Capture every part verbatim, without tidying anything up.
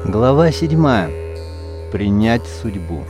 Глава седьмая. Принять судьбу.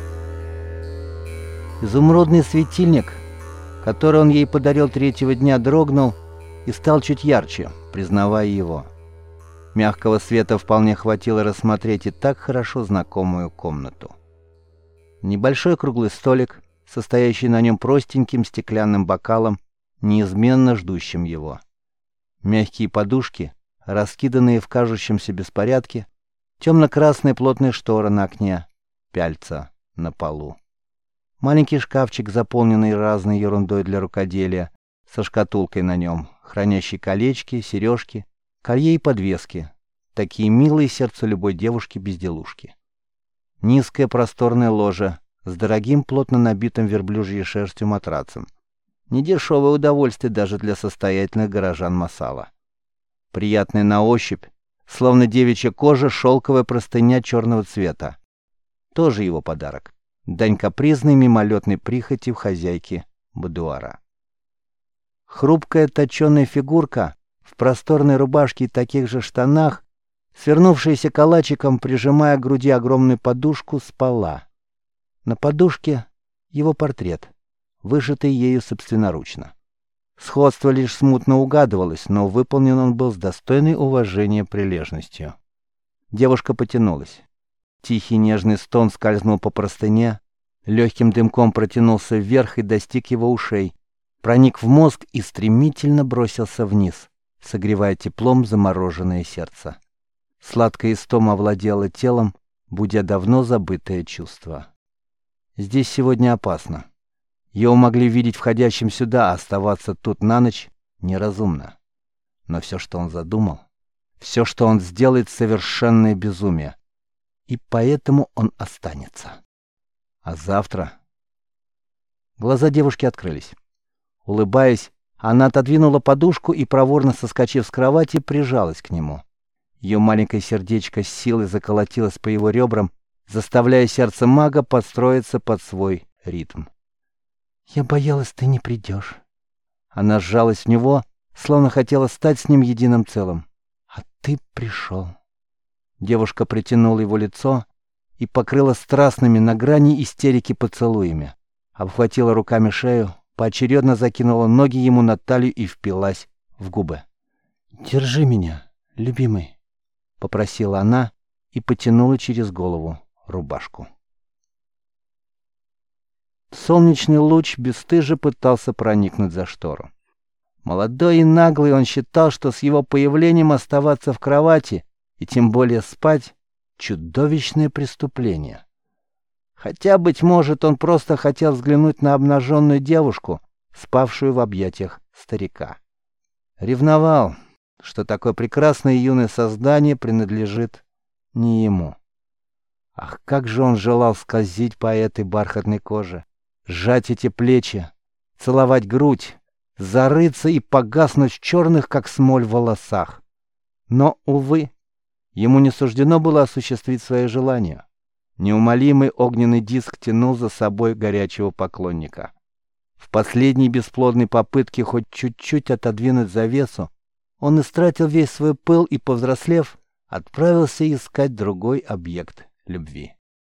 Изумрудный светильник, который он ей подарил третьего дня, дрогнул и стал чуть ярче, признавая его. Мягкого света вполне хватило рассмотреть и так хорошо знакомую комнату. Небольшой круглый столик, состоящий на нем простеньким стеклянным бокалом, неизменно ждущим его. Мягкие подушки, раскиданные в кажущемся беспорядке, темно-красные плотные шторы на окне, пяльца на полу. Маленький шкафчик, заполненный разной ерундой для рукоделия, со шкатулкой на нем, хранящей колечки, сережки, колье и подвески, такие милые сердцу любой девушки-безделушки. Низкое просторное ложе с дорогим плотно набитым верблюжьей шерстью матрацем. Недешевое удовольствие даже для состоятельных горожан Масала. Приятный на ощупь, словно девичья кожа, шелковая простыня черного цвета. Тоже его подарок. Дань капризной мимолетной прихоти в хозяйке будуара. Хрупкая точеная фигурка в просторной рубашке и таких же штанах, свернувшаяся калачиком, прижимая к груди огромную подушку, спала. На подушке его портрет, вышитый ею собственноручно. Сходство лишь смутно угадывалось, но выполнен он был с достойной уважения прилежностью. Девушка потянулась. Тихий нежный стон скользнул по простыне, легким дымком протянулся вверх и достиг его ушей, проник в мозг и стремительно бросился вниз, согревая теплом замороженное сердце. Сладкая истома овладела телом, будя давно забытое чувство. Здесь сегодня опасно. Его могли видеть входящим сюда, а оставаться тут на ночь неразумно. Но все, что он задумал, все, что он сделает, совершенное безумие. И поэтому он останется. А завтра... Глаза девушки открылись. Улыбаясь, она отодвинула подушку и, проворно соскочив с кровати, прижалась к нему. Ее маленькое сердечко с силой заколотилось по его ребрам, заставляя сердце мага подстроиться под свой ритм. «Я боялась, ты не придешь». Она сжалась в него, словно хотела стать с ним единым целым. «А ты пришел». Девушка притянула его лицо и покрыла страстными на грани истерики поцелуями. Обхватила руками шею, поочередно закинула ноги ему на талию и впилась в губы. «Держи меня, любимый», — попросила она и потянула через голову рубашку. Солнечный луч бесстыже пытался проникнуть за штору. Молодой и наглый, он считал, что с его появлением оставаться в кровати и тем более спать — чудовищное преступление. Хотя, быть может, он просто хотел взглянуть на обнаженную девушку, спавшую в объятиях старика. Ревновал, что такое прекрасное юное создание принадлежит не ему. Ах, как же он желал скользить по этой бархатной коже, сжать эти плечи, целовать грудь, зарыться и погаснуть в черных, как смоль, волосах. Но, увы, ему не суждено было осуществить свои желания. Неумолимый огненный диск тянул за собой горячего поклонника. В последней бесплодной попытке хоть чуть-чуть отодвинуть завесу, он истратил весь свой пыл и, повзрослев, отправился искать другой объект любви.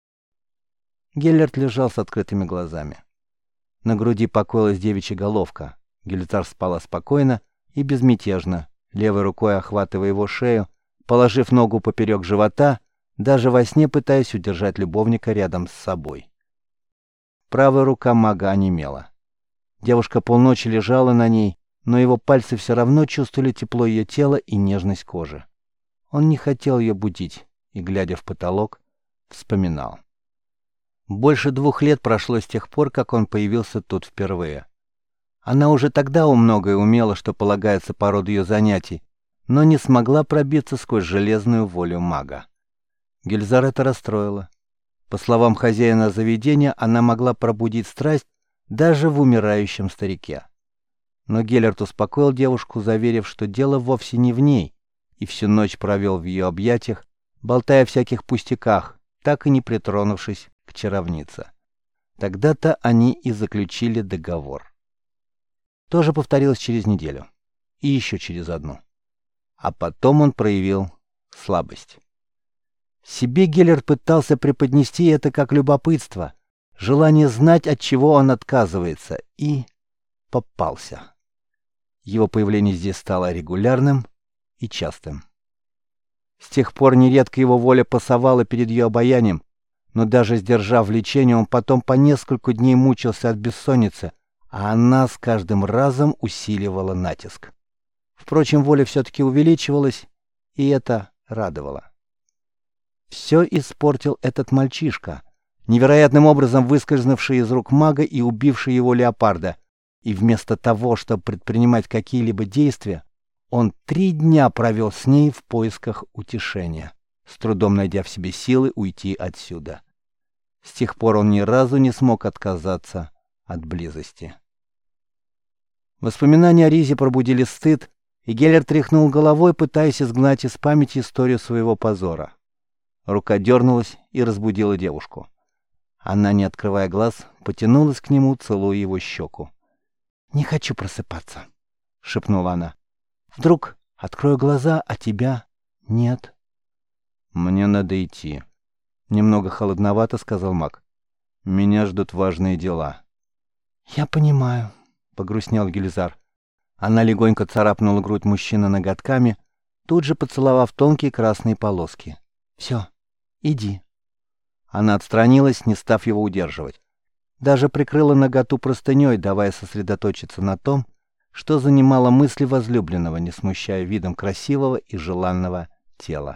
Геллерт лежал с открытыми глазами. На груди покоилась девичья головка. Гельтар спала спокойно и безмятежно, левой рукой охватывая его шею, положив ногу поперек живота, даже во сне пытаясь удержать любовника рядом с собой. Правая рука мага онемела. Девушка полночи лежала на ней, но его пальцы все равно чувствовали тепло ее тела и нежность кожи. Он не хотел ее будить и, глядя в потолок, вспоминал. Больше двух лет прошло с тех пор, как он появился тут впервые. Она уже тогда у многое умела, что полагается по роду ее занятий, но не смогла пробиться сквозь железную волю мага. Гельзар это расстроило. По словам хозяина заведения, она могла пробудить страсть даже в умирающем старике. Но Геллерт успокоил девушку, заверив, что дело вовсе не в ней, и всю ночь провел в ее объятиях, болтая о всяких пустяках, так и не притронувшись к чаровнице. Тогда-то они и заключили договор. То же повторилось через неделю. И еще через одну. А потом он проявил слабость. Себе Геллерт пытался преподнести это как любопытство, желание знать, от чего он отказывается, и попался. Его появление здесь стало регулярным и частым. С тех пор нередко его воля пасовала перед ее обаянием, но даже сдержав влечение, он потом по несколько дней мучился от бессонницы, а она с каждым разом усиливала натиск. Впрочем, воля все-таки увеличивалась, и это радовало. Все испортил этот мальчишка, невероятным образом выскользнувший из рук мага и убивший его леопарда, и вместо того, чтобы предпринимать какие-либо действия, он три дня провел с ней в поисках утешения, с трудом найдя в себе силы уйти отсюда. С тех пор он ни разу не смог отказаться от близости. Воспоминания о Ризе пробудили стыд, и Геллерт тряхнул головой, пытаясь изгнать из памяти историю своего позора. Рука дернулась и разбудила девушку. Она, не открывая глаз, потянулась к нему, целуя его щеку. «Не хочу просыпаться», — шепнула она. «Вдруг открою глаза, а тебя нет». «Мне надо идти», — немного холодновато сказал маг. «Меня ждут важные дела». «Я понимаю», — погрустнел Гильзар. Она легонько царапнула грудь мужчины ноготками, тут же поцеловав тонкие красные полоски. «Все, иди». Она отстранилась, не став его удерживать. Даже прикрыла наготу простыней, давая сосредоточиться на том, что занимало мысли возлюбленного, не смущая видом красивого и желанного тела.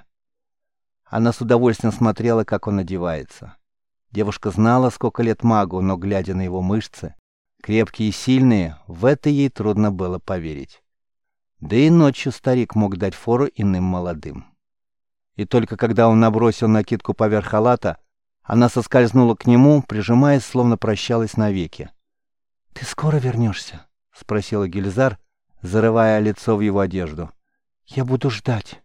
Она с удовольствием смотрела, как он одевается. Девушка знала, сколько лет магу, но, глядя на его мышцы, крепкие и сильные, в это ей трудно было поверить. Да и ночью старик мог дать фору иным молодым. И только когда он набросил накидку поверх халата, она соскользнула к нему, прижимаясь, словно прощалась навеки. «Ты скоро вернешься?» — спросила Гильзар, зарывая лицо в его одежду. «Я буду ждать».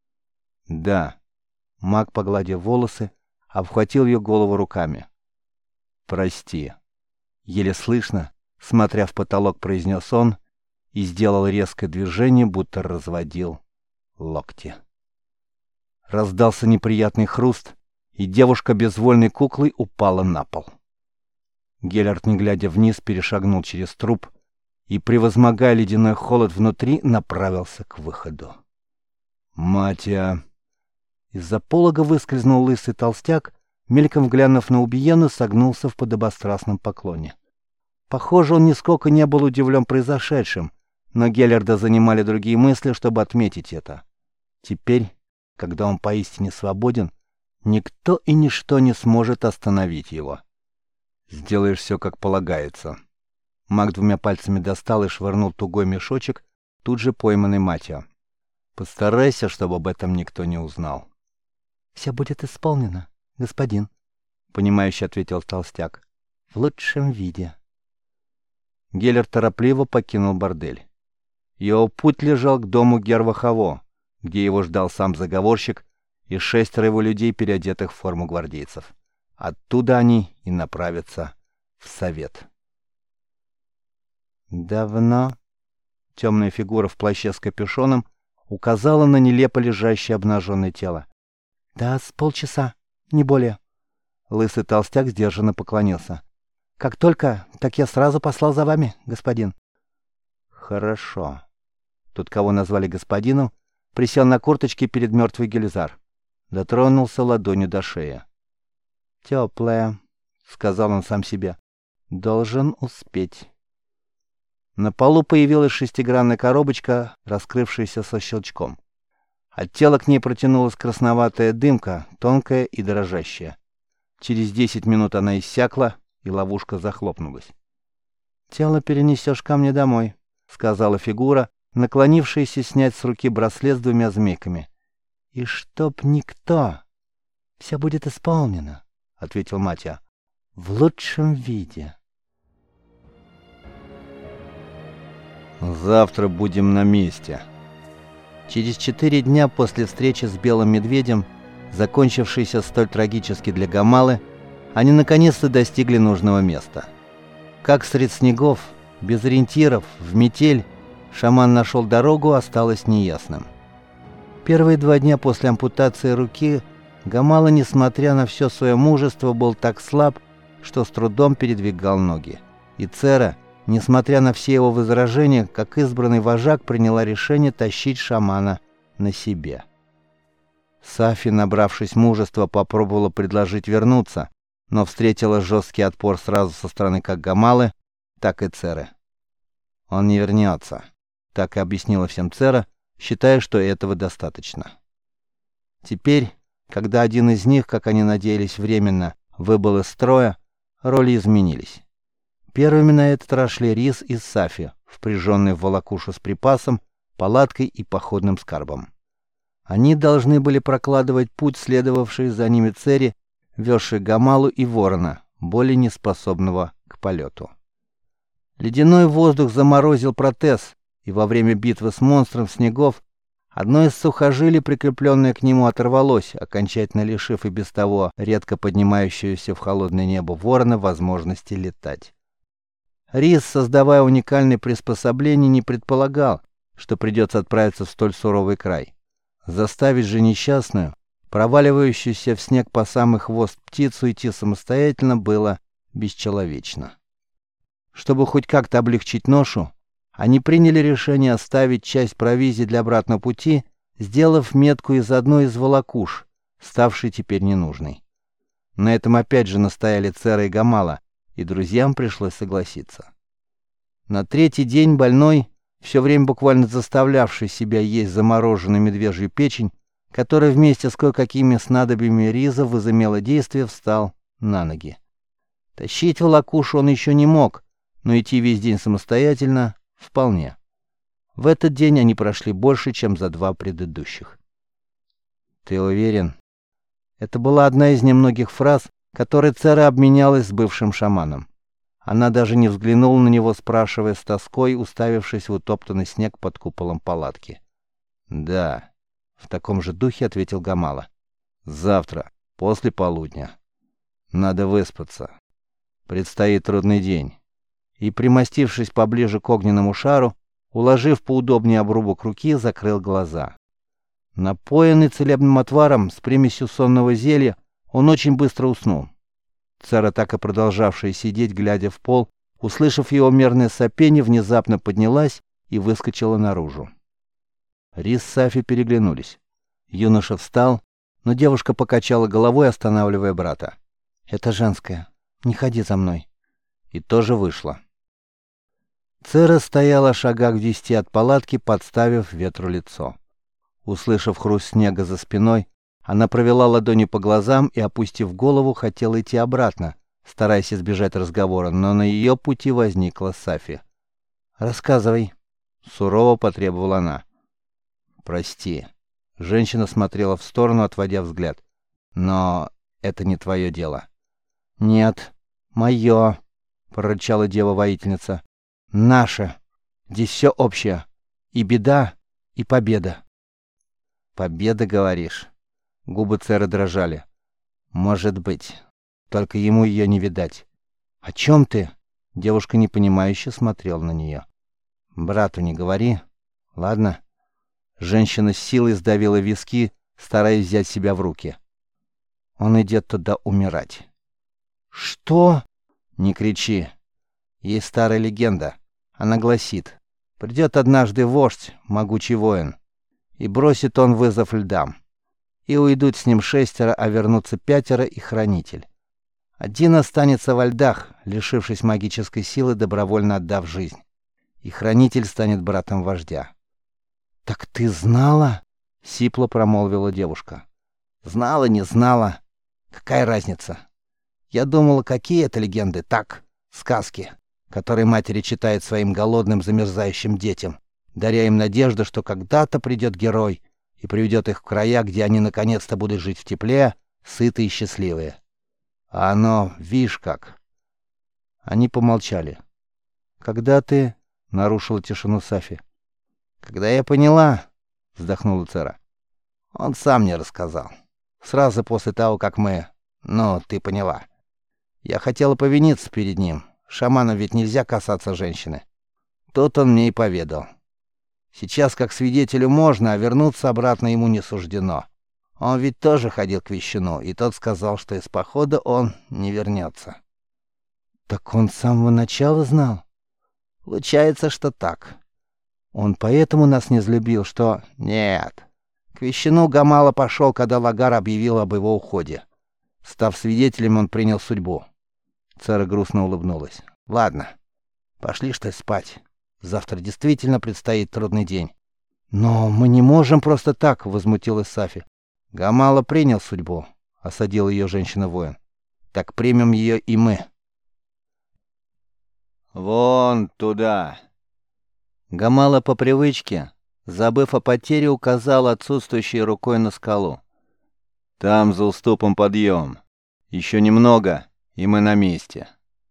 «Да». Маг, погладив волосы, обхватил ее голову руками. «Прости». Еле слышно, смотря в потолок, произнес он и сделал резкое движение, будто разводил локти. Раздался неприятный хруст, и девушка безвольной куклой упала на пол. Геллерт, не глядя вниз, перешагнул через труп и, превозмогая ледяной холод внутри, направился к выходу. «Матя!» Из-за полога выскользнул лысый толстяк, мельком глянув на убиену, согнулся в подобострастном поклоне. Похоже, он нисколько не был удивлен произошедшим, но Геллерда занимали другие мысли, чтобы отметить это. Теперь, когда он поистине свободен, никто и ничто не сможет остановить его. «Сделаешь все, как полагается». Маг двумя пальцами достал и швырнул тугой мешочек, тут же пойманный Матиа. «Постарайся, чтобы об этом никто не узнал». «Все будет исполнено, господин», — понимающе ответил толстяк. «В лучшем виде». Геллерт торопливо покинул бордель. Его путь лежал к дому Гервахаво, где его ждал сам заговорщик и шестеро его людей, переодетых в форму гвардейцев. Оттуда они и направятся в совет. «Давно?» Темная фигура в плаще с капюшоном указала на нелепо лежащее обнаженное тело. «Да, с полчаса, не более». Лысый толстяк сдержанно поклонился. «Как только, так я сразу послал за вами, господин». «Хорошо». Тот, кого назвали господином, присел на корточки перед мертвой Гильзар. Дотронулся ладонью до шеи. «Теплая», — сказал он сам себе. «Должен успеть». На полу появилась шестигранная коробочка, раскрывшаяся со щелчком. От тела к ней протянулась красноватая дымка, тонкая и дрожащая. Через десять минут она иссякла, и ловушка захлопнулась. «Тело перенесешь ко мне домой», — сказала фигура, наклонившаяся снять с руки браслет с двумя змейками. «И чтоб никто...» «Все будет исполнено», — ответил Матиа. «В лучшем виде». «Завтра будем на месте». Через четыре дня после встречи с Белым Медведем, закончившейся столь трагически для Гамалы, они наконец-то достигли нужного места. Как средь снегов, без ориентиров, в метель, шаман нашел дорогу, осталось неясным. Первые два дня после ампутации руки Гамала, несмотря на все свое мужество, был так слаб, что с трудом передвигал ноги. И Цера, несмотря на все его возражения, как избранный вожак, приняла решение тащить шамана на себе. Сафи, набравшись мужества, попробовала предложить вернуться, но встретила жесткий отпор сразу со стороны как Гамалы, так и Церы. «Он не вернется», — так и объяснила всем Цера, считая, что этого достаточно. Теперь, когда один из них, как они надеялись, временно выбыл из строя, роли изменились. Первыми на этот раз шли Рис и Сафи, впряженные в волокушу с припасом, палаткой и походным скарбом. Они должны были прокладывать путь, следовавший за ними Цере, везшей Гамалу и Ворона, более неспособного к полету. Ледяной воздух заморозил протез, и во время битвы с монстром снегов одно из сухожилий, прикрепленное к нему, оторвалось, окончательно лишив и без того редко поднимающегося в холодное небо ворона возможности летать. Рис, создавая уникальные приспособления, не предполагал, что придется отправиться в столь суровый край. Заставить же несчастную, проваливающуюся в снег по самый хвост птицу, идти самостоятельно было бесчеловечно. Чтобы хоть как-то облегчить ношу, они приняли решение оставить часть провизии для обратного пути, сделав метку из одной из волокуш, ставшей теперь ненужной. На этом опять же настояли Цера и Гамала, и друзьям пришлось согласиться. На третий день больной, все время буквально заставлявший себя есть замороженную медвежью печень, которая вместе с кое-какими снадобьями риза возымела действие, встал на ноги. Тащить волокушу он еще не мог, но идти весь день самостоятельно вполне. В этот день они прошли больше, чем за два предыдущих. «Ты уверен?» Это была одна из немногих фраз, которой Цера обменялась с бывшим шаманом. Она даже не взглянула на него, спрашивая с тоской, уставившись в утоптанный снег под куполом палатки. «Да», — в таком же духе ответил Гамала. «Завтра, после полудня. Надо выспаться. Предстоит трудный день». И, примостившись поближе к огненному шару, уложив поудобнее обрубок руки, закрыл глаза. Напоенный целебным отваром с примесью сонного зелья, он очень быстро уснул. Цера, так и продолжавшая сидеть, глядя в пол, услышав его мерное сопение, внезапно поднялась и выскочила наружу. Рис с Сафи переглянулись. Юноша встал, но девушка покачала головой, останавливая брата. «Это женское. Не ходи за мной». И тоже вышла. Цера стояла в шагах в десяти от палатки, подставив ветру лицо. Услышав хруст снега за спиной, она провела ладонью по глазам и, опустив голову, хотела идти обратно, стараясь избежать разговора, но на ее пути возникла Сафи. «Рассказывай», — сурово потребовала она. «Прости». Женщина смотрела в сторону, отводя взгляд. «Но это не твое дело». «Нет, мое», — прорычала дева-воительница. «Наше. Здесь все общее. И беда, и победа». «Победа, говоришь?» Губы Церы дрожали. «Может быть. Только ему ее не видать». «О чем ты?» Девушка непонимающе смотрела на нее. «Брату не говори. Ладно?» Женщина с силой сдавила виски, стараясь взять себя в руки. «Он идет туда умирать». «Что?» «Не кричи. Есть старая легенда. Она гласит: придет однажды вождь, могучий воин, и бросит он вызов льдам. И уйдут с ним шестеро, а вернутся пятеро и хранитель. Один останется во льдах, лишившись магической силы, добровольно отдав жизнь. И хранитель станет братом вождя». «Так ты знала?» — сипло промолвила девушка. «Знала, не знала. Какая разница? Я думала, какие это легенды? Так, сказки, которые матери читают своим голодным замерзающим детям, даря им надежду, что когда-то придет герой и приведет их в края, где они наконец-то будут жить в тепле, сытые и счастливые. А оно, видишь как». Они помолчали. «Когда ты...» — нарушила тишину Сафи. «Когда я поняла...» — вздохнула Цера. «Он сам мне рассказал. Сразу после того, как мы... Ну, ты поняла. Я хотела повиниться перед ним. Шаману ведь нельзя касаться женщины. Тут он мне и поведал. Сейчас как свидетелю можно, а вернуться обратно ему не суждено. Он ведь тоже ходил к Вещуну, и тот сказал, что из похода он не вернется. Так он с самого начала знал? Получается, что так. Он поэтому нас не взлюбил, что... Нет. К Вещуну Гамала пошел, когда Лагар объявил об его уходе. Став свидетелем, он принял судьбу. Цара грустно улыбнулась. Ладно, пошли что ли спать. Завтра действительно предстоит трудный день. Но мы не можем просто так, возмутилась Сафи. Гамала принял судьбу, осадила ее женщина-воин. Так примем ее и мы. Вон туда. Гамала по привычке, забыв о потере, указал отсутствующей рукой на скалу. Там за уступом подъем. Еще немного, и мы на месте.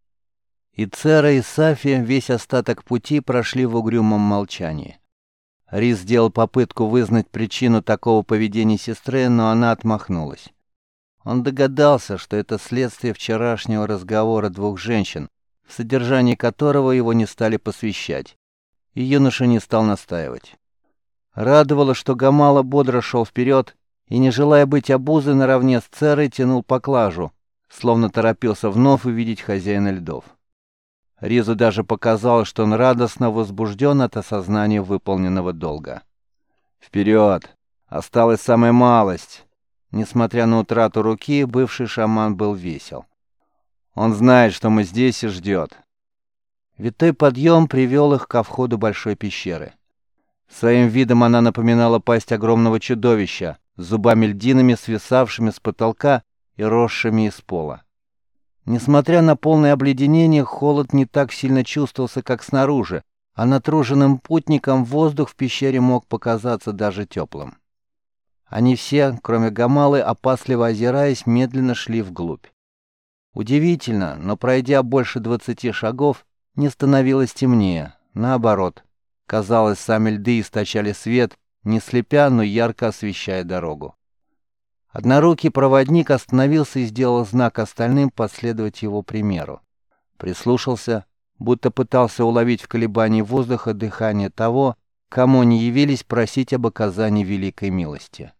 И Цера, и Сафи весь остаток пути прошли в угрюмом молчании. Рис сделал попытку вызнать причину такого поведения сестры, но она отмахнулась. Он догадался, что это следствие вчерашнего разговора двух женщин, в содержании которого его не стали посвящать, и юноша не стал настаивать. Радовало, что Гамала бодро шел вперед и, не желая быть обузой, наравне с Церой тянул поклажу, словно торопился вновь увидеть хозяина льдов. Ризу даже показалось, что он радостно возбужден от осознания выполненного долга. «Вперед! Осталась самая малость!» Несмотря на утрату руки, бывший шаман был весел. «Он знает, что мы здесь и ждет». Витой подъем привел их ко входу большой пещеры. Своим видом она напоминала пасть огромного чудовища, с зубами-льдинами, свисавшими с потолка и росшими из пола. Несмотря на полное обледенение, холод не так сильно чувствовался, как снаружи, а натруженным путникам воздух в пещере мог показаться даже теплым. Они все, кроме Гамалы, опасливо озираясь, медленно шли вглубь. Удивительно, но пройдя больше двадцати шагов, не становилось темнее, наоборот. Казалось, сами льды источали свет, не слепя, но ярко освещая дорогу. Однорукий проводник остановился и сделал знак остальным последовать его примеру. Прислушался, будто пытался уловить в колебании воздуха дыхание того, кому они явились просить об оказании великой милости.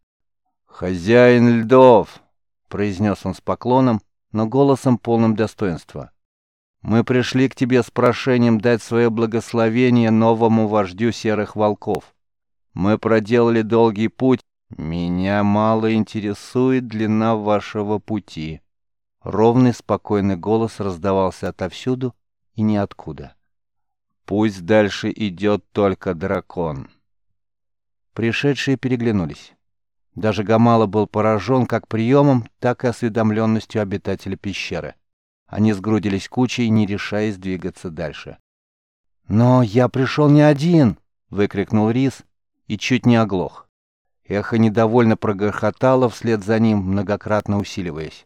«Хозяин льдов!» — произнес он с поклоном, но голосом полным достоинства. «Мы пришли к тебе с прошением дать свое благословение новому вождю серых волков. Мы проделали долгий путь. Меня мало интересует длина вашего пути». Ровный, спокойный голос раздавался отовсюду и ниоткуда. «Пусть дальше идет только дракон». Пришедшие переглянулись. Даже Гамала был поражен как приемом, так и осведомленностью обитателя пещеры. Они сгрудились кучей, не решаясь двигаться дальше. «Но я пришел не один!» — выкрикнул Рис и чуть не оглох. Эхо недовольно прогрохотало вслед за ним, многократно усиливаясь.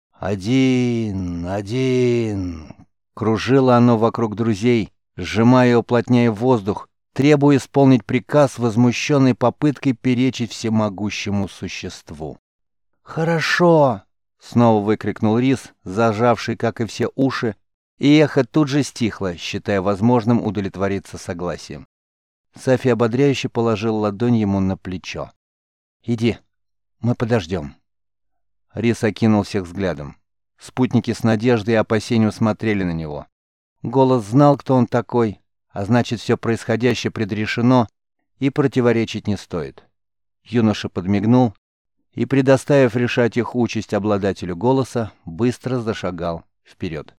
«Один, один!» Кружило оно вокруг друзей, сжимая и уплотняя воздух, требуя исполнить приказ, возмущенной попыткой перечить всемогущему существу. «Хорошо!» — снова выкрикнул Рис, зажавший, как и все, уши, и эхо тут же стихло, считая возможным удовлетвориться согласием. Сафи ободряюще положил ладонь ему на плечо. «Иди, мы подождем». Рис окинул всех взглядом. Спутники с надеждой и опасением смотрели на него. Голос знал, кто он такой, а значит, все происходящее предрешено и противоречить не стоит. Юноша подмигнул и, предоставив решать их участь обладателю голоса, быстро зашагал вперед.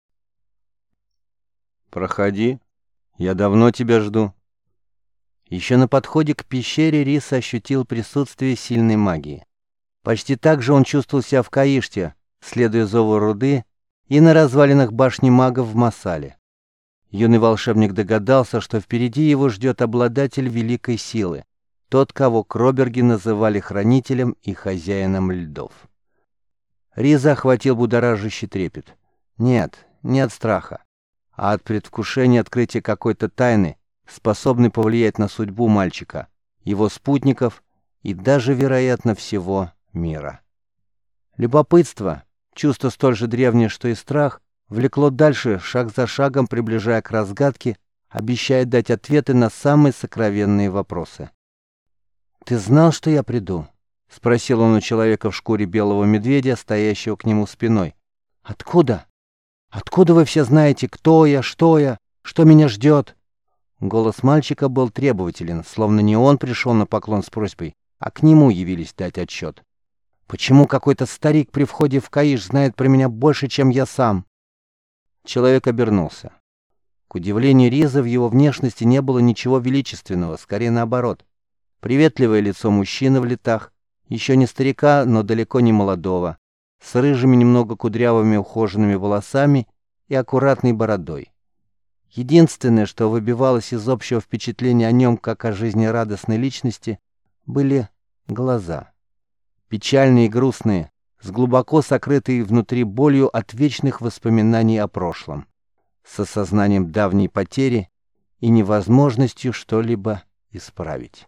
«Проходи, я давно тебя жду». Еще на подходе к пещере Рис ощутил присутствие сильной магии. Почти так же он чувствовал себя в Каиште, следуя зову руды, и на развалинах башни магов в Масале. Юный волшебник догадался, что впереди его ждет обладатель великой силы, тот, кого кроберги называли хранителем и хозяином льдов. Риза охватил будоражащий трепет. Нет, не от страха, а от предвкушения открытия какой-то тайны, способный повлиять на судьбу мальчика, его спутников и даже, вероятно, всего мира. Любопытство, чувство столь же древнее, что и страх, влекло дальше, шаг за шагом приближая к разгадке, обещая дать ответы на самые сокровенные вопросы. «Ты знал, что я приду?» — спросил он у человека в шкуре белого медведя, стоящего к нему спиной. «Откуда? Откуда вы все знаете, кто я, что я, что меня ждет?» Голос мальчика был требователен, словно не он пришел на поклон с просьбой, а к нему явились дать отчет. «Почему какой-то старик при входе в Каиш знает про меня больше, чем я сам?» Человек обернулся. К удивлению Риза, в его внешности не было ничего величественного, скорее наоборот. Приветливое лицо мужчины в летах, еще не старика, но далеко не молодого, с рыжими немного кудрявыми ухоженными волосами и аккуратной бородой. Единственное, что выбивалось из общего впечатления о нем как о жизнерадостной личности, были глаза. Печальные и грустные, с глубоко сокрытой внутри болью от вечных воспоминаний о прошлом, с осознанием давней потери и невозможностью что-либо исправить.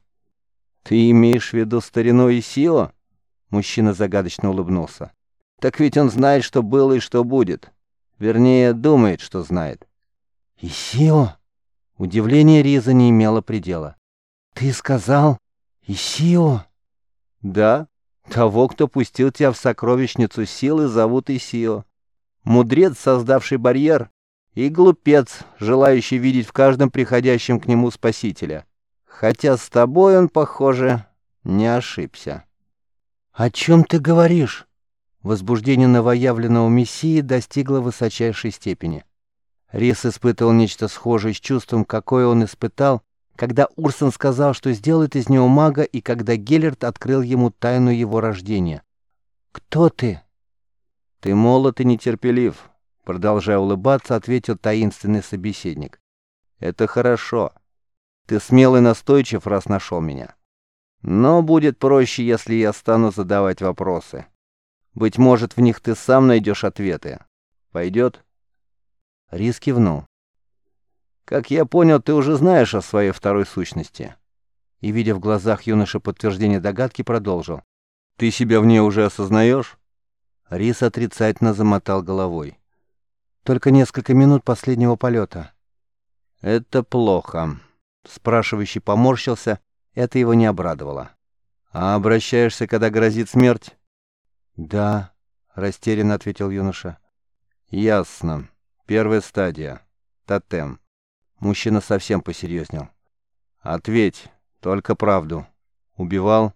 «Ты имеешь в виду старину Исио?» Мужчина загадочно улыбнулся. «Так ведь он знает, что было и что будет. Вернее, думает, что знает». «Исио?» Удивление Риза не имело предела. «Ты сказал Исио?» «Да, того, кто пустил тебя в сокровищницу силы, зовут Исио. Мудрец, создавший барьер, и глупец, желающий видеть в каждом приходящем к нему спасителя. Хотя с тобой он, похоже, не ошибся». «О чем ты говоришь?» Возбуждение новоявленного мессии достигло высочайшей степени. Рис испытывал нечто схожее с чувством, какое он испытал, когда Урсон сказал, что сделает из него мага, и когда Геллерт открыл ему тайну его рождения. «Кто ты?» «Ты молод и нетерпелив», — продолжая улыбаться, ответил таинственный собеседник. «Это хорошо. Ты смел и настойчив, раз нашел меня. Но будет проще, если я стану задавать вопросы. Быть может, в них ты сам найдешь ответы. Пойдет?» Рис кивнул. «Как я понял, ты уже знаешь о своей второй сущности». И, видя в глазах юноши подтверждение догадки, продолжил. «Ты себя в ней уже осознаешь?» Рис отрицательно замотал головой. «Только несколько минут последнего полета». «Это плохо». Спрашивающий поморщился, это его не обрадовало. «А обращаешься, когда грозит смерть?» «Да», — растерянно ответил юноша. «Ясно. Первая стадия. Тотем». Мужчина совсем посерьезнел. «Ответь, только правду. Убивал?»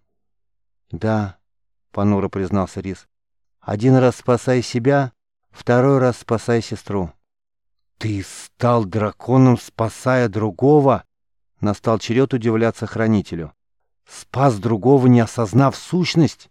«Да», — понуро признался Рис. «Один раз спасай себя, второй раз спасай сестру». «Ты стал драконом, спасая другого?» Настал черед удивляться хранителю. «Спас другого, не осознав сущность?»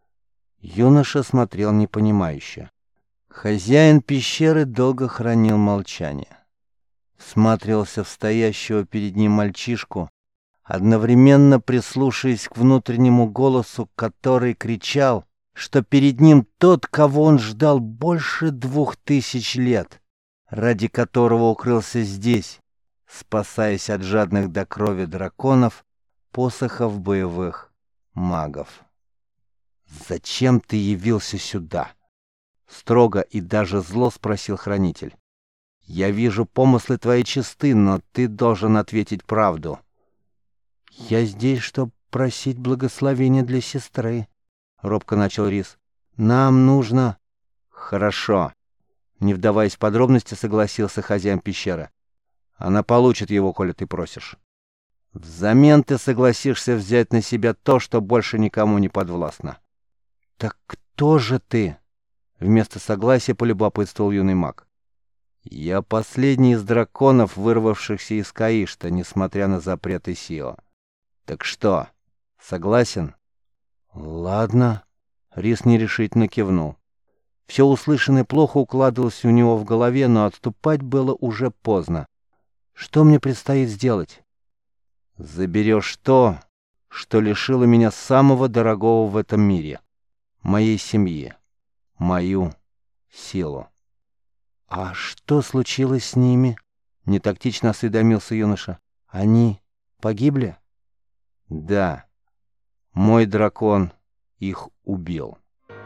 Юноша смотрел непонимающе. Хозяин пещеры долго хранил молчание. Всматривался в стоящего перед ним мальчишку, одновременно прислушаясь к внутреннему голосу, который кричал, что перед ним тот, кого он ждал больше двух тысяч лет, ради которого укрылся здесь, спасаясь от жадных до крови драконов, посохов боевых магов. «Зачем ты явился сюда?» — строго и даже зло спросил хранитель. «Я вижу, помыслы твои чисты, но ты должен ответить правду». «Я здесь, чтобы просить благословения для сестры», — робко начал Рис. «Нам нужно...» «Хорошо», — не вдаваясь в подробности, согласился хозяин пещеры. «Она получит его, коли ты просишь. Взамен ты согласишься взять на себя то, что больше никому не подвластно». «Так кто же ты?» — вместо согласия полюбопытствовал юный маг. «Я последний из драконов, вырвавшихся из Каишта, несмотря на запрет Исио. Так что, согласен?» «Ладно», — Рис нерешительно кивнул. Все услышанное плохо укладывалось у него в голове, но отступать было уже поздно. «Что мне предстоит сделать?» «Заберешь то, что лишило меня самого дорогого в этом мире. Моей семьи. Мою силу». «А что случилось с ними?» — нетактично осведомился юноша. «Они погибли?» «Да. Мой дракон их убил».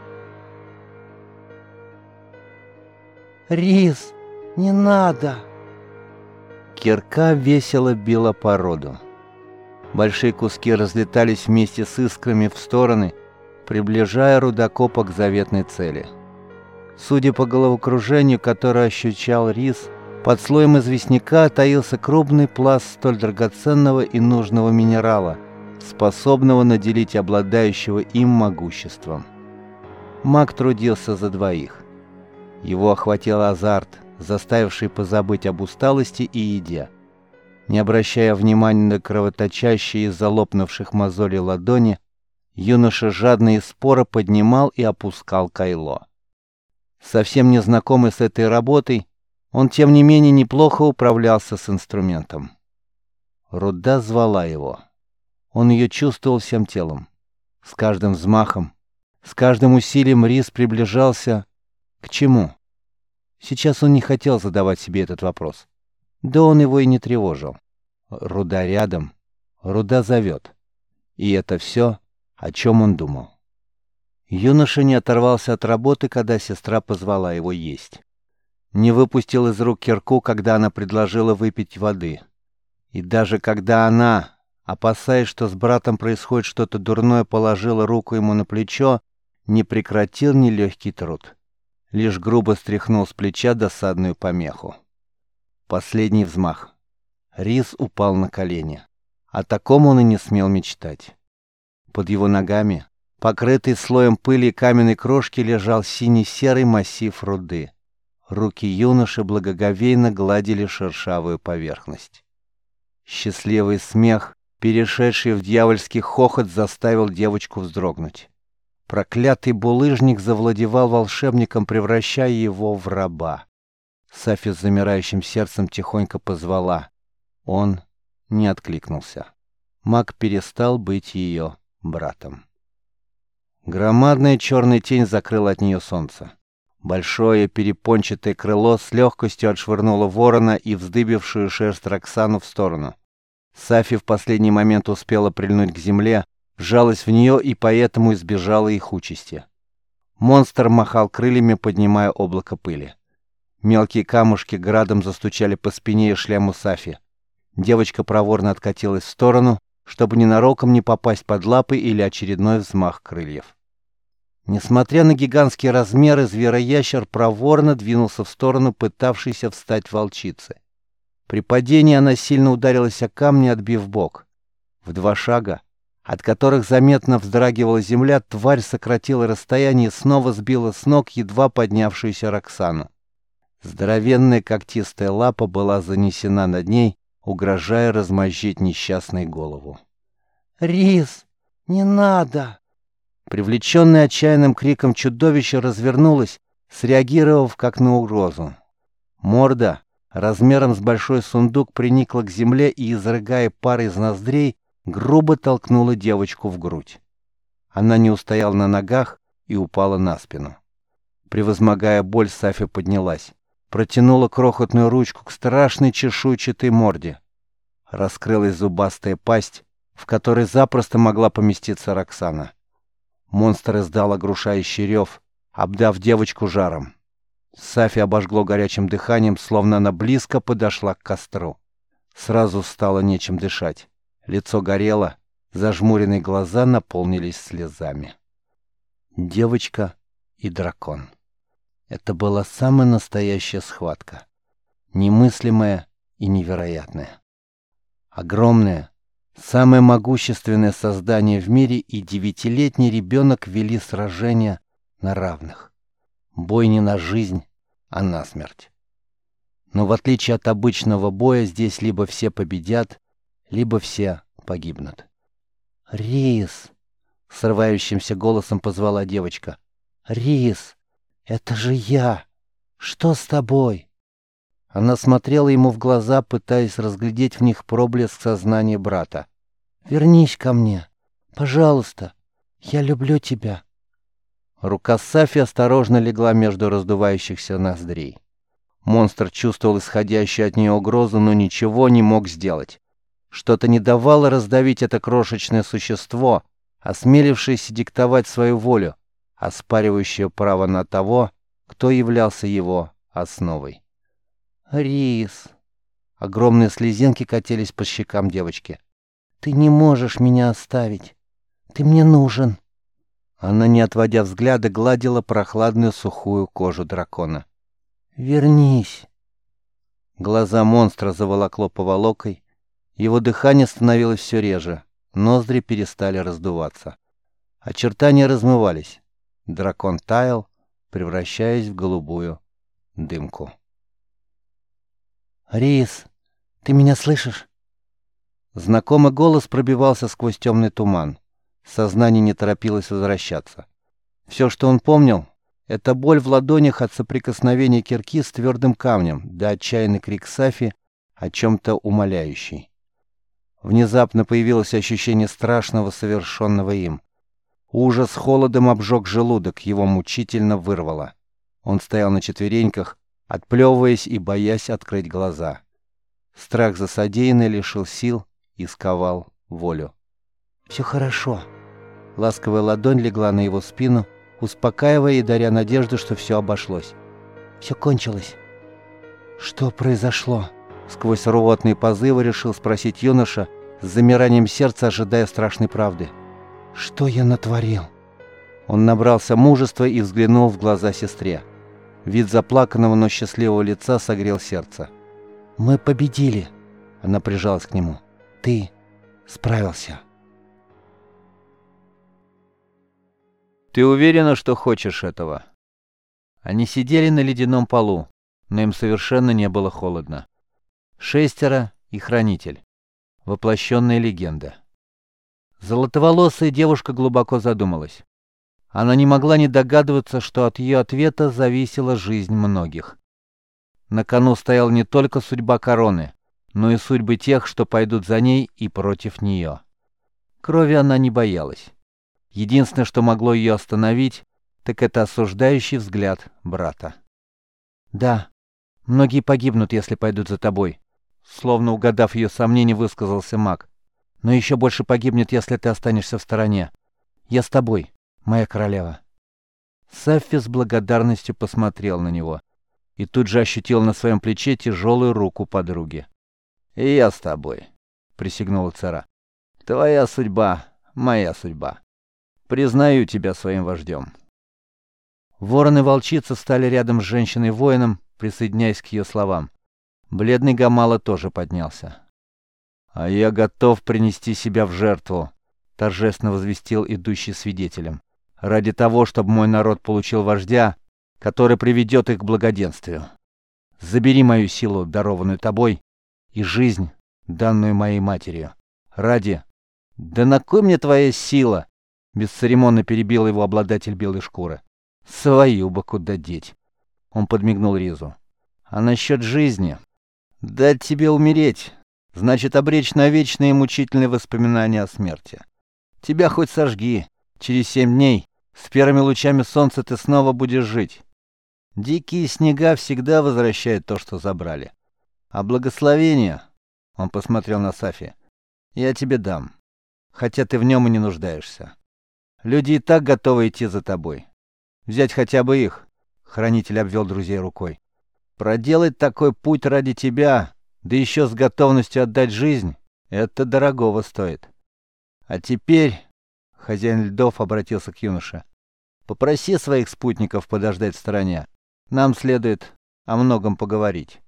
«Рис, не надо!» Кирка весело била по роду. Большие куски разлетались вместе с искрами в стороны, приближая рудокопа к заветной цели. Судя по головокружению, которое ощущал Рис, под слоем известняка таился крупный пласт столь драгоценного и нужного минерала, способного наделить обладающего им могуществом. Маг трудился за двоих. Его охватил азарт, заставивший позабыть об усталости и еде. Не обращая внимания на кровоточащие из-за лопнувших мозолей ладони, юноша жадно и споро поднимал и опускал кайло. Совсем незнакомый с этой работой, он тем не менее неплохо управлялся с инструментом. Руда звала его. Он ее чувствовал всем телом. С каждым взмахом, с каждым усилием Рис приближался к чему? Сейчас он не хотел задавать себе этот вопрос. Да он его и не тревожил. Руда рядом, Руда зовет. И это все, о чем он думал. Юноша не оторвался от работы, когда сестра позвала его есть. Не выпустил из рук кирку, когда она предложила выпить воды. И даже когда она, опасаясь, что с братом происходит что-то дурное, положила руку ему на плечо, не прекратил нелегкий труд. Лишь грубо стряхнул с плеча досадную помеху. Последний взмах. Рис упал на колени. О таком он и не смел мечтать. Под его ногами, покрытый слоем пыли и каменной крошки, лежал синий-серый массив руды. Руки юноши благоговейно гладили шершавую поверхность. Счастливый смех, перешедший в дьявольский хохот, заставил девочку вздрогнуть. Проклятый булыжник завладевал волшебником, превращая его в раба. Сафи с замирающим сердцем тихонько позвала. Он не откликнулся. Маг перестал быть ее братом. Громадная черная тень закрыла от нее солнце. Большое перепончатое крыло с легкостью отшвырнуло ворона и вздыбившую шерсть Роксану в сторону. Сафи в последний момент успела прильнуть к земле, вжалась в нее и поэтому избежала их участи. Монстр махал крыльями, поднимая облако пыли. Мелкие камушки градом застучали по спине и шлему Сафи. Девочка проворно откатилась в сторону, чтобы ненароком не попасть под лапы или очередной взмах крыльев. Несмотря на гигантские размеры, звероящер проворно двинулся в сторону пытавшейся встать волчицы. При падении она сильно ударилась о камни, отбив бок. В два шага, от которых заметно вздрагивала земля, тварь сократила расстояние и снова сбила с ног едва поднявшуюся Роксану. Здоровенная когтистая лапа была занесена над ней, угрожая размозжить несчастной голову. «Рис, не надо!» Привлеченное отчаянным криком чудовище развернулось, среагировав как на угрозу. Морда, размером с большой сундук, приникла к земле и, изрыгая пар из ноздрей, грубо толкнула девочку в грудь. Она не устояла на ногах и упала на спину. Превозмогая боль, Сафи поднялась, протянула крохотную ручку к страшной чешуйчатой морде. Раскрылась зубастая пасть, в которой запросто могла поместиться Роксана. Монстр издал оглушающий рев, обдав девочку жаром. Сафи обожгло горячим дыханием, словно она близко подошла к костру. Сразу стало нечем дышать. Лицо горело, зажмуренные глаза наполнились слезами. Девочка и дракон. Это была самая настоящая схватка. Немыслимая и невероятная. Огромное, самое могущественное создание в мире и девятилетний ребенок вели сражение на равных. Бой не на жизнь, а на смерть. Но в отличие от обычного боя, здесь либо все победят, либо все погибнут. «Рис!» — срывающимся голосом позвала девочка. «Рис, это же я! Что с тобой?» Она смотрела ему в глаза, пытаясь разглядеть в них проблеск сознания брата. «Вернись ко мне! Пожалуйста! Я люблю тебя!» Рука Сафи осторожно легла между раздувающихся ноздрей. Монстр чувствовал исходящую от нее угрозу, но ничего не мог сделать. Что-то не давало раздавить это крошечное существо, осмелившееся диктовать свою волю, оспаривающее право на того, кто являлся его основой. «Рис!» Огромные слезинки катились по щекам девочки. «Ты не можешь меня оставить. Ты мне нужен». Она, не отводя взгляда, гладила прохладную сухую кожу дракона. «Вернись!» Глаза монстра заволокло поволокой, его дыхание становилось все реже, ноздри перестали раздуваться. Очертания размывались, дракон таял, превращаясь в голубую дымку. «Рис, ты меня слышишь?» Знакомый голос пробивался сквозь темный туман. Сознание не торопилось возвращаться. Все, что он помнил, это боль в ладонях от соприкосновения кирки с твердым камнем, да отчаянный крик Сафи о чем-то умоляющий. Внезапно появилось ощущение страшного, совершенного им. Ужас холодом обжег желудок, его мучительно вырвало. Он стоял на четвереньках, отплевываясь и боясь открыть глаза. Страх за содеянное лишил сил и сковал волю. «Все хорошо». Ласковая ладонь легла на его спину, успокаивая и даря надежду, что все обошлось. «Все кончилось». «Что произошло?» Сквозь рвотные позывы решил спросить юноша, с замиранием сердца ожидая страшной правды. «Что я натворил?» Он набрался мужества и взглянул в глаза сестре. Вид заплаканного, но счастливого лица согрел сердце. «Мы победили». Она прижалась к нему. «Ты справился». «Ты уверена, что хочешь этого?» Они сидели на ледяном полу, но им совершенно не было холодно. Шестеро и хранитель. Воплощенная легенда. Золотоволосая девушка глубоко задумалась. Она не могла не догадываться, что от ее ответа зависела жизнь многих. На кону стояла не только судьба короны, но и судьбы тех, что пойдут за ней и против нее. Крови она не боялась. Единственное, что могло ее остановить, так это осуждающий взгляд брата. «Да, многие погибнут, если пойдут за тобой», словно угадав ее сомнения, высказался маг. «Но еще больше погибнет, если ты останешься в стороне. Я с тобой, моя королева». Сафи с благодарностью посмотрел на него и тут же ощутил на своем плече тяжелую руку подруги. «И я с тобой», — присягнула Цера. «Твоя судьба, моя судьба. Признаю тебя своим вождем». Ворон и волчица встали рядом с женщиной-воином, присоединяясь к ее словам. Бледный Гамала тоже поднялся. «А я готов принести себя в жертву», — торжественно возвестил идущий свидетелем, «ради того, чтобы мой народ получил вождя, который приведет их к благоденствию. Забери мою силу, дарованную тобой, и жизнь, данную моей матерью. Ради...» «Да на кой мне твоя сила?» — бесцеремонно перебил его обладатель белой шкуры. «Свою бы куда деть!» — он подмигнул Ризу. «А насчет жизни? Дать тебе умереть, значит обречь на вечные мучительные воспоминания о смерти. Тебя хоть сожги, через семь дней с первыми лучами солнца ты снова будешь жить. Дикие снега всегда возвращают то, что забрали. А благословение, — он посмотрел на Сафи, — я тебе дам, хотя ты в нем и не нуждаешься. Люди и так готовы идти за тобой. Взять хотя бы их, — хранитель обвел друзей рукой. Проделать такой путь ради тебя, да еще с готовностью отдать жизнь, это дорогого стоит. А теперь, — хозяин льдов обратился к юноше, — попроси своих спутников подождать в стороне. Нам следует о многом поговорить.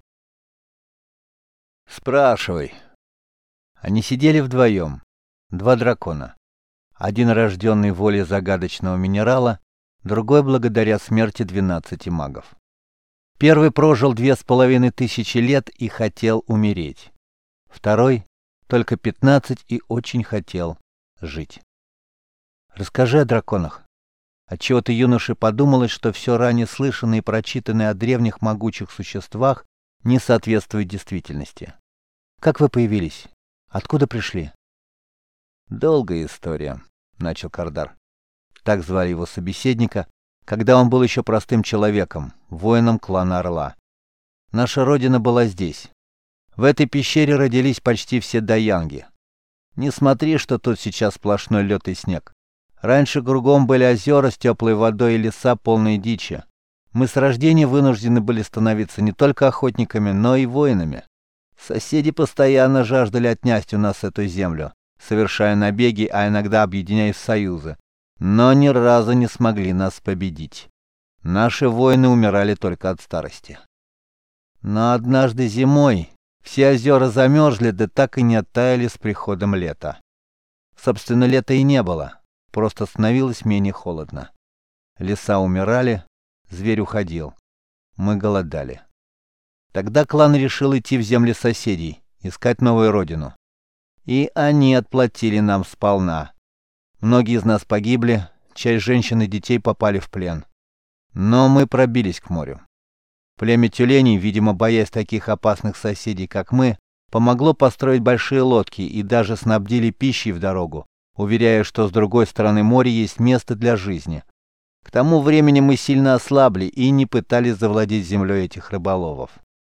Спрашивай. Они сидели вдвоем, два дракона. Один рожденный волей загадочного минерала, другой благодаря смерти двенадцати магов. Первый прожил две с половиной тысячи лет и хотел умереть. Второй — только пятнадцать и очень хотел жить. Расскажи о драконах. Отчего-то юноше подумалось, что все ранее слышанное и прочитанное о древних могучих существах не соответствует действительности. Как вы появились? Откуда пришли? Долгая история, — начал Кардар. Так звали его собеседника, когда он был еще простым человеком, воином клана Орла. Наша родина была здесь. В этой пещере родились почти все даянги. Не смотри, что тут сейчас сплошной лед и снег. Раньше кругом были озера с теплой водой и леса, полные дичи. Мы с рождения вынуждены были становиться не только охотниками, но и воинами. Соседи постоянно жаждали отнять у нас эту землю, совершая набеги, а иногда объединяясь в союзы. но ни разу не смогли нас победить. Наши воины умирали только от старости. Но однажды зимой все озера замерзли, да так и не оттаяли с приходом лета. Собственно, лета и не было, просто становилось менее холодно. Леса умирали, зверь уходил. Мы голодали. Тогда клан решил идти в земли соседей, искать новую родину. И они отплатили нам сполна. Многие из нас погибли, часть женщин и детей попали в плен. Но мы пробились к морю. Племя тюленей, видимо, боясь таких опасных соседей, как мы, помогло построить большие лодки и даже снабдили пищей в дорогу, уверяя, что с другой стороны моря есть место для жизни. К тому времени мы сильно ослабли и не пытались завладеть землей этих рыболовов.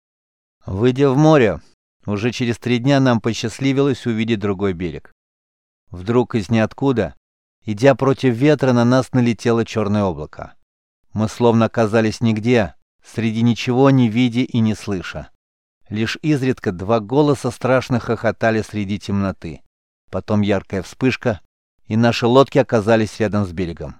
Выйдя в море, уже через три дня нам посчастливилось увидеть другой берег. Вдруг из ниоткуда, идя против ветра, на нас налетело черное облако. Мы словно оказались нигде, среди ничего не видя и не слыша. Лишь изредка два голоса страшно хохотали среди темноты. Потом яркая вспышка, и наши лодки оказались рядом с берегом.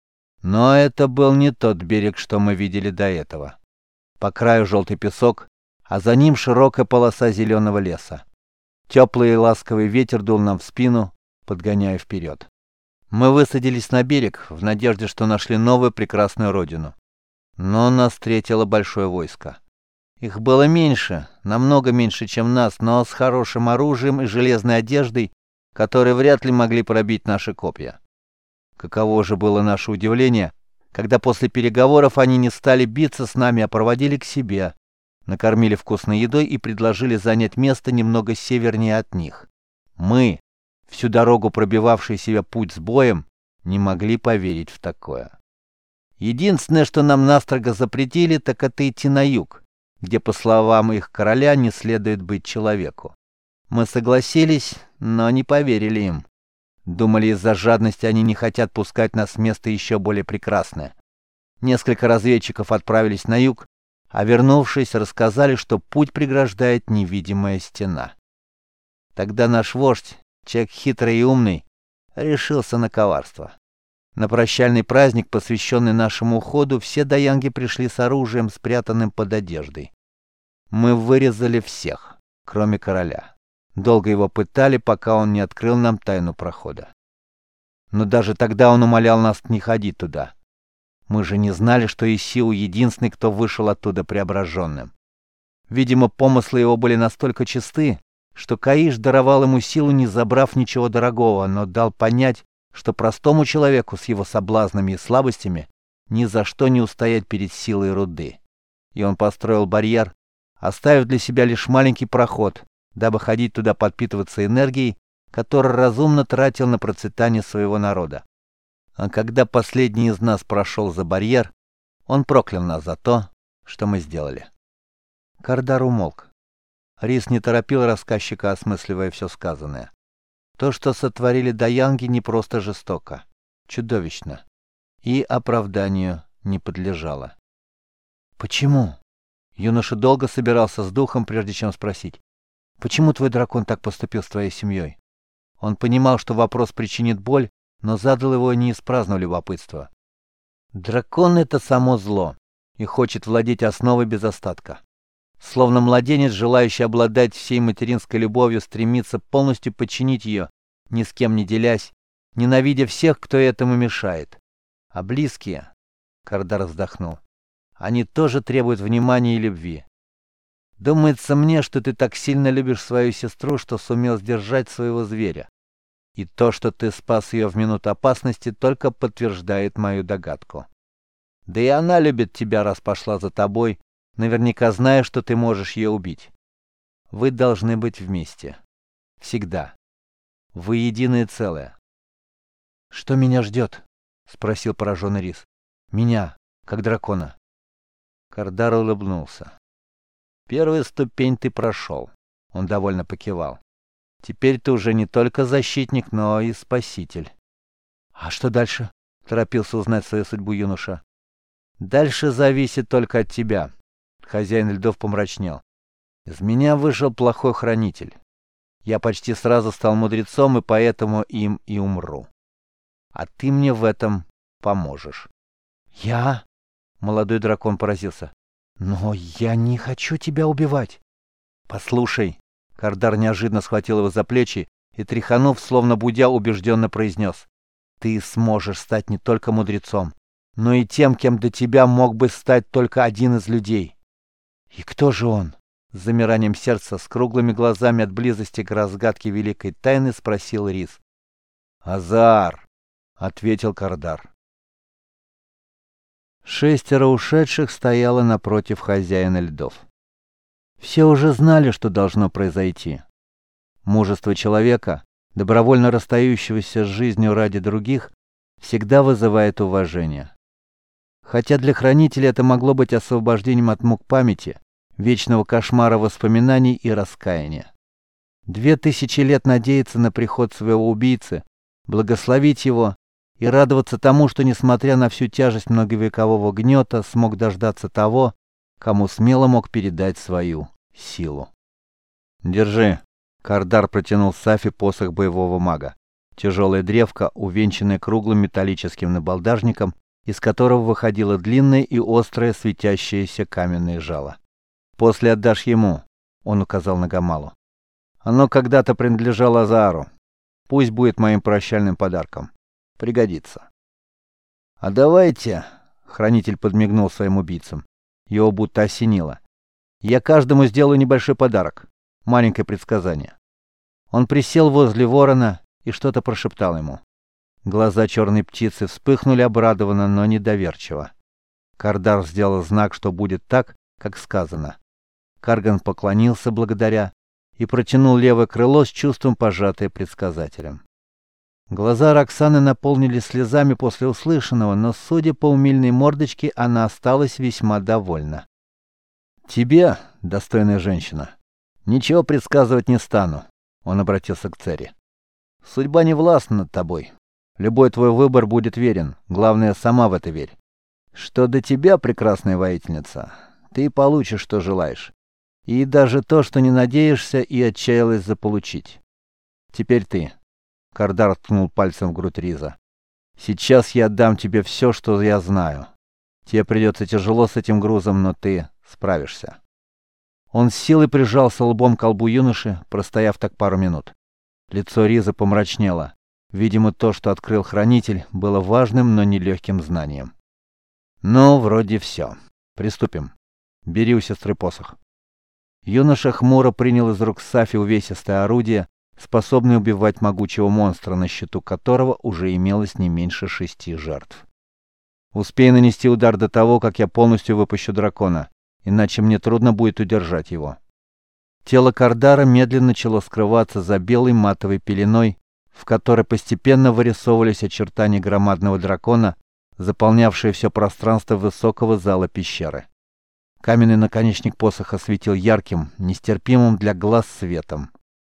Но это был не тот берег, что мы видели до этого. По краю желтый песок, а за ним широкая полоса зеленого леса. Теплый и ласковый ветер дул нам в спину, подгоняя вперед. Мы высадились на берег в надежде, что нашли новую прекрасную родину. Но нас встретило большое войско. Их было меньше, намного меньше, чем нас, но с хорошим оружием и железной одеждой, которые вряд ли могли пробить наши копья. Каково же было наше удивление, когда после переговоров они не стали биться с нами, а проводили к себе, накормили вкусной едой и предложили занять место немного севернее от них. Мы, всю дорогу пробивавшие себе путь с боем, не могли поверить в такое. Единственное, что нам настрого запретили, так это идти на юг, где, по словам их короля, не следует быть человеку. Мы согласились, но не поверили им. Думали, из-за жадности они не хотят пускать нас в место еще более прекрасное. Несколько разведчиков отправились на юг, а вернувшись, рассказали, что путь преграждает невидимая стена. Тогда наш вождь, человек хитрый и умный, решился на коварство. На прощальный праздник, посвященный нашему уходу, все даянги пришли с оружием, спрятанным под одеждой. Мы вырезали всех, кроме короля. Долго его пытали, пока он не открыл нам тайну прохода. Но даже тогда он умолял нас не ходить туда. Мы же не знали, что Исиу единственный, кто вышел оттуда преображенным. Видимо, помыслы его были настолько чисты, что Каиш даровал ему силу, не забрав ничего дорогого, но дал понять, что простому человеку с его соблазнами и слабостями ни за что не устоять перед силой руды. И он построил барьер, оставив для себя лишь маленький проход, дабы ходить туда подпитываться энергией, которую разумно тратил на процветание своего народа. А когда последний из нас прошел за барьер, он проклял нас за то, что мы сделали. Кардар умолк. Рис не торопил рассказчика, осмысливая все сказанное. То, что сотворили даянги, не просто жестоко, чудовищно, и оправданию не подлежало. «Почему?» Юноша долго собирался с духом, прежде чем спросить. «Почему твой дракон так поступил с твоей семьей?» Он понимал, что вопрос причинит боль, но задал его не из праздного любопытства. Дракон — это само зло и хочет владеть основой без остатка. Словно младенец, желающий обладать всей материнской любовью, стремится полностью подчинить ее, ни с кем не делясь, ненавидя всех, кто этому мешает. А близкие, — Кардар вздохнул, — они тоже требуют внимания и любви. Думается мне, что ты так сильно любишь свою сестру, что сумел сдержать своего зверя. И то, что ты спас ее в минуту опасности, только подтверждает мою догадку. Да и она любит тебя, раз пошла за тобой, наверняка зная, что ты можешь ее убить. Вы должны быть вместе. Всегда. Вы единое целое. — Что меня ждет? — спросил пораженный Рис. — Меня, как дракона. Кардар улыбнулся. — Первую ступень ты прошел. Он довольно покивал. Теперь ты уже не только защитник, но и спаситель. — А что дальше? — торопился узнать свою судьбу юноша. — Дальше зависит только от тебя. Хозяин льдов помрачнел. Из меня вышел плохой хранитель. Я почти сразу стал мудрецом, и поэтому им и умру. а ты мне в этом поможешь». «Я?» — молодой дракон поразился. «Но я не хочу тебя убивать». «Послушай», — Кардар неожиданно схватил его за плечи и, тряханув, словно будя, убежденно произнес: «Ты сможешь стать не только мудрецом, но и тем, кем до тебя мог бы стать только один из людей». «И кто же он?» С замиранием сердца, с круглыми глазами от близости к разгадке великой тайны спросил Рис. «Азар», — ответил Кардар. Шестеро ушедших стояло напротив хозяина льдов. Все уже знали, что должно произойти. Мужество человека, добровольно расстающегося с жизнью ради других, всегда вызывает уважение. Хотя для хранителя это могло быть освобождением от мук памяти, вечного кошмара воспоминаний и раскаяния. Две тысячи лет надеяться на приход своего убийцы, благословить его и радоваться тому, что, несмотря на всю тяжесть многовекового гнета, смог дождаться того, кому смело мог передать свою силу. «Держи», — Кардар протянул Сафи посох боевого мага. Тяжелая древко, увенчанная круглым металлическим набалдажником, из которого выходило длинное и острое светящееся каменное жало. «После отдашь ему», — он указал на Гамалу. «Оно когда-то принадлежало Азаару. Пусть будет моим прощальным подарком. Пригодится». «А давайте», — хранитель подмигнул своим убийцам. Его будто осенило. «Я каждому сделаю небольшой подарок. Маленькое предсказание». Он присел возле ворона и что-то прошептал ему. Глаза черной птицы вспыхнули обрадованно, но недоверчиво. Кардар сделал знак, что будет так, как сказано. Карган поклонился благодаря и протянул левое крыло с чувством, пожатое предсказателем. Глаза Роксаны наполнились слезами после услышанного, но, судя по умильной мордочке, она осталась весьма довольна. «Тебе, достойная женщина, ничего предсказывать не стану», — он обратился к Цере. «Судьба не властна над тобой. Любой твой выбор будет верен, главное, сама в это верь. Что до тебя, прекрасная воительница, ты получишь, что желаешь. И даже то, что не надеешься и отчаялась заполучить. Теперь ты». Кардар ткнул пальцем в грудь Риза. «Сейчас я отдам тебе все, что я знаю. Тебе придется тяжело с этим грузом, но ты справишься». Он с силой прижался лбом к колбу юноши, простояв так пару минут. Лицо Риза помрачнело. Видимо, то, что открыл хранитель, было важным, но нелегким знанием. «Ну, вроде все. Приступим. Бери у сестры посох». Юноша хмуро принял из рук Сафи увесистое орудие, способное убивать могучего монстра, на счету которого уже имелось не меньше шести жертв. «Успей нанести удар до того, как я полностью выпущу дракона, иначе мне трудно будет удержать его». Тело Кардара медленно начало скрываться за белой матовой пеленой, в которой постепенно вырисовывались очертания громадного дракона, заполнявшие все пространство высокого зала пещеры. Каменный наконечник посоха светил ярким, нестерпимым для глаз светом.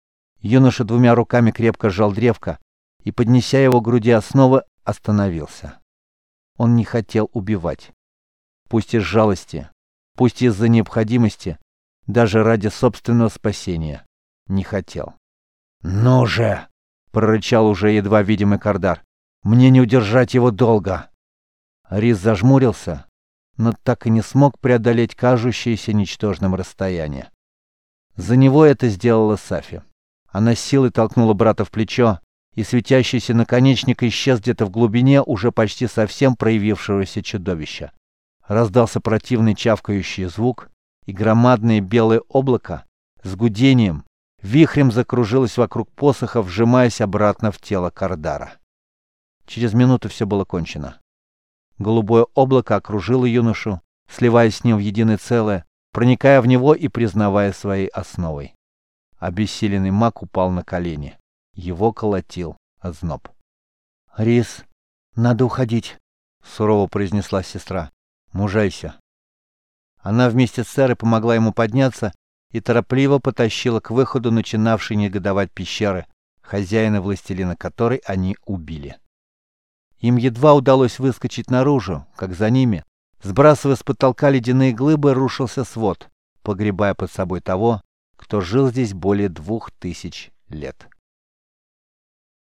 Юноша двумя руками крепко сжал древко и, поднеся его к груди основы, остановился. Он не хотел убивать. Пусть из жалости, пусть из-за необходимости, даже ради собственного спасения. Не хотел. «Ну же!» — прорычал уже едва видимый Кардар. «Мне не удержать его долго!» Рис зажмурился, но так и не смог преодолеть кажущееся ничтожным расстояние. За него это сделала Сафи. Она с силой толкнула брата в плечо, и светящийся наконечник исчез где-то в глубине уже почти совсем проявившегося чудовища. Раздался противный чавкающий звук, и громадное белое облако с гудением вихрем закружилось вокруг посоха, вжимаясь обратно в тело Кардара. Через минуту все было кончено. Голубое облако окружило юношу, сливаясь с ним в единое целое, проникая в него и признавая своей основой. Обессиленный маг упал на колени. Его колотил озноб. «Рис, надо уходить», — сурово произнесла сестра. «Мужайся». Она вместе с Сэрой помогла ему подняться и торопливо потащила к выходу начинавшей негодовать пещеры, хозяина властелина которой они убили. Им едва удалось выскочить наружу, как за ними, сбрасывая с потолка ледяные глыбы, рушился свод, погребая под собой того, кто жил здесь более двух тысяч лет.